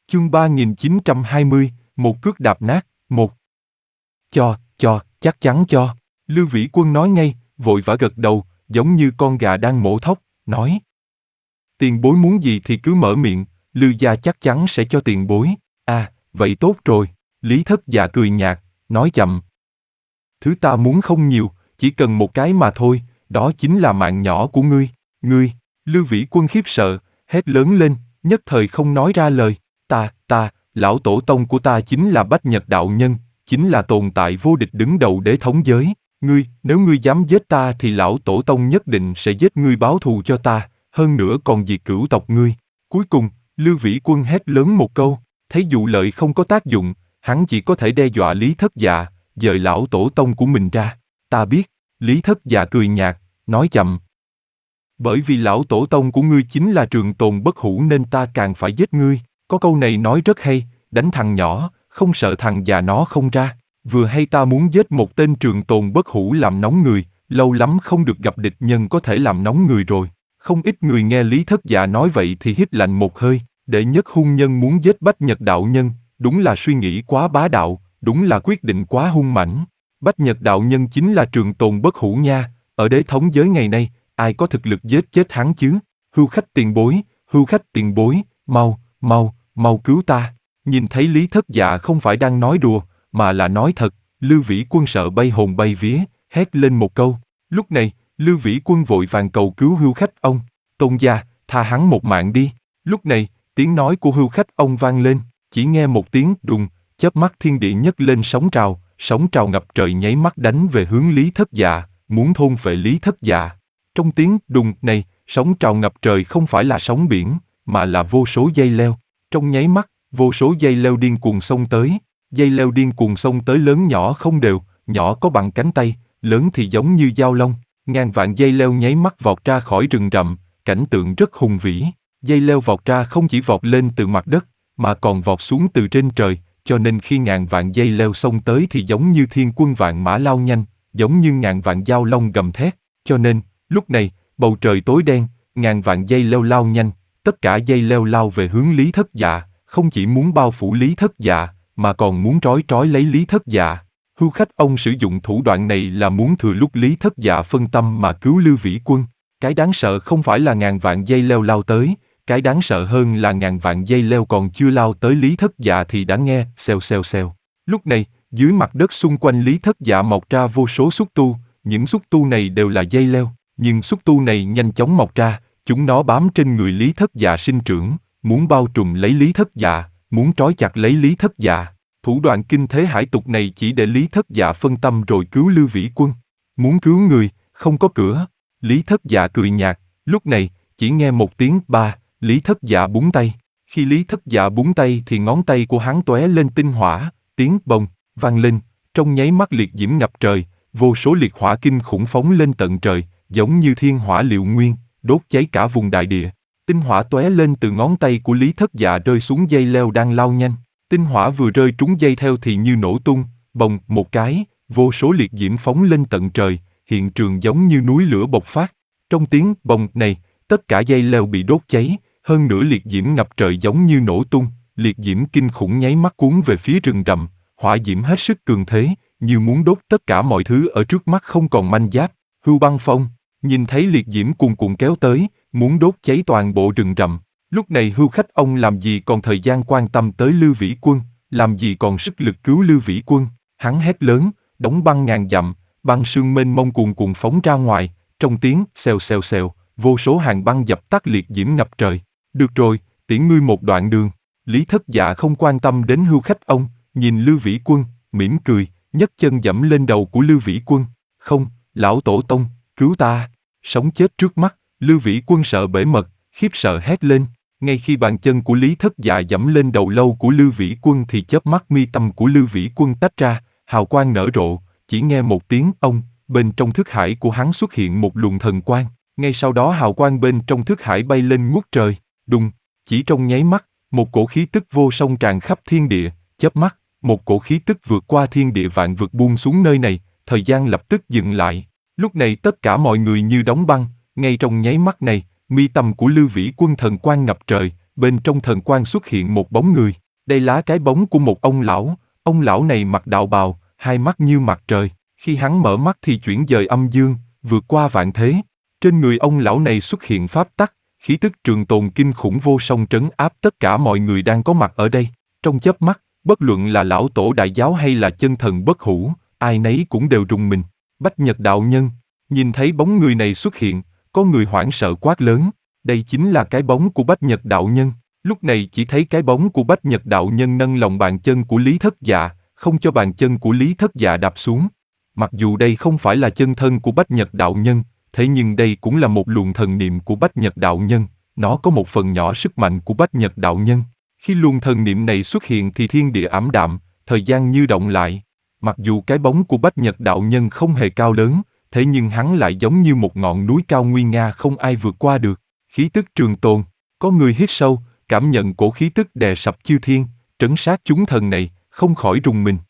Chương 3920, một cước đạp nát, một. Chắc chắn cho. Lưu Vĩ Quân nói ngay, vội vã gật đầu, giống như con gà đang mổ thóc, nói. Tiền bối muốn gì thì cứ mở miệng, Lưu gia chắc chắn sẽ cho tiền bối. À, vậy tốt rồi. Lý Thất Dạ cười nhạt, nói chậm. Thứ ta muốn không nhiều, chỉ cần một cái mà thôi, đó chính là mạng nhỏ của ngươi. Ngươi, Lưu Vĩ Quân khiếp sợ, hét lớn lên, nhất thời không nói ra lời. Lão tổ tông của ta chính là Bách Nhật Đạo Nhân, chính là tồn tại vô địch đứng đầu đế thống giới. Nếu ngươi dám giết ta thì lão tổ tông nhất định sẽ giết ngươi báo thù cho ta, hơn nữa còn diệt cửu tộc ngươi. Cuối cùng, Lưu Vĩ Quân hét lớn một câu, thấy dụ lợi không có tác dụng, hắn chỉ có thể đe dọa Lý Thất Dạ, dời lão tổ tông của mình ra. Ta biết, Lý Thất Dạ cười nhạt, nói chậm. Bởi vì lão tổ tông của ngươi chính là trường tồn bất hủ nên ta càng phải giết ngươi. Có câu này nói rất hay, đánh thằng nhỏ, không sợ thằng già nó không ra. Vừa hay ta muốn giết một tên trường tồn bất hủ làm nóng người, lâu lắm không được gặp địch nhân có thể làm nóng người rồi. Không ít người nghe Lý Thất Dạ nói vậy thì hít lạnh một hơi, đệ nhất hung nhân muốn giết Bách Nhật Đạo Nhân, đúng là suy nghĩ quá bá đạo, đúng là quyết định quá hung mãnh. Bách Nhật Đạo Nhân chính là trường tồn bất hủ nha, ở đế thống giới ngày nay, ai có thực lực giết chết hắn chứ? Hưu khách tiền bối, mau cứu ta. Nhìn thấy Lý Thất Dạ không phải đang nói đùa, mà là nói thật, Lưu Vĩ Quân sợ bay hồn bay vía, hét lên một câu. Lúc này, Lưu Vĩ Quân vội vàng cầu cứu hưu khách ông, tôn gia, tha hắn một mạng đi. Lúc này, tiếng nói của hưu khách ông vang lên, chỉ nghe một tiếng đùng, chớp mắt thiên địa nhấc lên sóng trào ngập trời nháy mắt đánh về hướng Lý Thất Dạ, muốn thôn phệ Lý Thất Dạ. Trong tiếng đùng này, sóng trào ngập trời không phải là sóng biển, mà là vô số dây leo. Trong nháy mắt, vô số dây leo điên cuồng xông tới. Dây leo điên cuồng xông tới lớn nhỏ không đều, nhỏ có bằng cánh tay, lớn thì giống như dao long. Ngàn vạn dây leo nháy mắt vọt ra khỏi rừng rậm, cảnh tượng rất hùng vĩ. Dây leo vọt ra không chỉ vọt lên từ mặt đất, mà còn vọt xuống từ trên trời, cho nên khi ngàn vạn dây leo xông tới thì giống như thiên quân vạn mã lao nhanh, giống như ngàn vạn dao long gầm thét. Cho nên, lúc này, bầu trời tối đen, ngàn vạn dây leo lao nhanh, tất cả dây leo lao về hướng Lý Thất Dạ, không chỉ muốn bao phủ Lý Thất Dạ, mà còn muốn trói lấy Lý Thất Dạ. Hưu khách ông sử dụng thủ đoạn này là muốn thừa lúc Lý Thất Dạ phân tâm mà cứu Lưu Vĩ Quân. Cái đáng sợ không phải là ngàn vạn dây leo lao tới, cái đáng sợ hơn là ngàn vạn dây leo còn chưa lao tới Lý Thất Dạ thì đã nghe xèo. Lúc này, dưới mặt đất xung quanh Lý Thất Dạ mọc ra vô số xúc tu, những xúc tu này đều là dây leo, nhưng xúc tu này nhanh chóng mọc ra, chúng nó bám trên người Lý Thất Dạ sinh trưởng, muốn bao trùm lấy Lý Thất Dạ, muốn trói chặt lấy Lý Thất Dạ. Thủ đoạn kinh thế hải tục này chỉ để Lý Thất Dạ phân tâm rồi cứu Lưu Vĩ Quân. Muốn cứu người, không có cửa. Lý Thất Dạ cười nhạt, lúc này, chỉ nghe một tiếng ba, Lý Thất Dạ búng tay. Khi Lý Thất Dạ búng tay thì ngón tay của hắn tóe lên tinh hỏa, tiếng bồng, vang lên, trong nháy mắt liệt diễm ngập trời, vô số liệt hỏa kinh khủng phóng lên tận trời, giống như thiên hỏa liệu nguyên, đốt cháy cả vùng đại địa. Tinh hỏa tóe lên từ ngón tay của Lý Thất Dạ rơi xuống dây leo đang lao nhanh. Tinh hỏa vừa rơi trúng dây theo thì như nổ tung, bồng một cái, vô số liệt diễm phóng lên tận trời, hiện trường giống như núi lửa bộc phát. Trong tiếng bồng này, tất cả dây leo bị đốt cháy, hơn nữa liệt diễm ngập trời giống như nổ tung, liệt diễm kinh khủng nháy mắt cuốn về phía rừng rậm, hỏa diễm hết sức cường thế, như muốn đốt tất cả mọi thứ ở trước mắt không còn manh giáp. Hưu Băng Phong nhìn thấy liệt diễm cuồn cuộn kéo tới, muốn đốt cháy toàn bộ rừng rậm. Lúc này hưu khách ông làm gì còn thời gian quan tâm tới Lưu Vĩ Quân, làm gì còn sức lực cứu Lưu Vĩ Quân. Hắn hét lớn, đóng băng ngàn dặm, băng sương mênh mông cuồn cuộn phóng ra ngoài, trong tiếng xèo, vô số hàng băng dập tắt liệt diễm ngập trời. Được rồi, tiễn ngươi một đoạn đường. Lý Thất Dạ không quan tâm đến hưu khách ông, nhìn Lưu Vĩ Quân, mỉm cười, nhấc chân dẫm lên đầu của Lưu Vĩ Quân. Không, lão tổ tông, cứu ta. Sống chết trước mắt, Lưu Vĩ Quân sợ bể mật, khiếp sợ hét lên. Ngay khi bàn chân của Lý Thất Dạ dẫm lên đầu lâu của Lưu Vĩ Quân thì chớp mắt mi tâm của Lưu Vĩ Quân tách ra, hào quang nở rộ, chỉ nghe một tiếng ông, bên trong thức hải của hắn xuất hiện một luồng thần quang, ngay sau đó hào quang bên trong thức hải bay lên ngút trời, đùng, chỉ trong nháy mắt, một cổ khí tức vô song tràn khắp thiên địa, chớp mắt, một cổ khí tức vượt qua thiên địa vạn vực buông xuống nơi này, thời gian lập tức dừng lại. Lúc này tất cả mọi người như đóng băng, ngay trong nháy mắt này, mi tâm của Lưu Vĩ Quân thần quang ngập trời, bên trong thần quang xuất hiện một bóng người. Đây là cái bóng của một ông lão này mặc đạo bào, hai mắt như mặt trời. Khi hắn mở mắt thì chuyển dời âm dương, vượt qua vạn thế. Trên người ông lão này xuất hiện pháp tắc, khí tức trường tồn kinh khủng vô song trấn áp tất cả mọi người đang có mặt ở đây. Trong chớp mắt, bất luận là lão tổ đại giáo hay là chân thần bất hủ, ai nấy cũng đều rùng mình. Bách Nhật đạo nhân, nhìn thấy bóng người này xuất hiện, có người hoảng sợ quát lớn, đây chính là cái bóng của Bách Nhật đạo nhân. Lúc này chỉ thấy cái bóng của Bách Nhật đạo nhân nâng lòng bàn chân của Lý Thất Dạ, không cho bàn chân của Lý Thất Dạ đạp xuống. Mặc dù đây không phải là chân thân của Bách Nhật đạo nhân, thế nhưng đây cũng là một luồng thần niệm của Bách Nhật đạo nhân, nó có một phần nhỏ sức mạnh của Bách Nhật đạo nhân. Khi luồng thần niệm này xuất hiện thì thiên địa ảm đạm, thời gian như động lại. Mặc dù cái bóng của Bách Nhật đạo nhân không hề cao lớn, thế nhưng hắn lại giống như một ngọn núi cao nguy nga không ai vượt qua được. Khí tức trường tồn, có người hít sâu, cảm nhận cổ khí tức đè sập chư thiên, trấn sát chúng thần này, không khỏi rùng mình.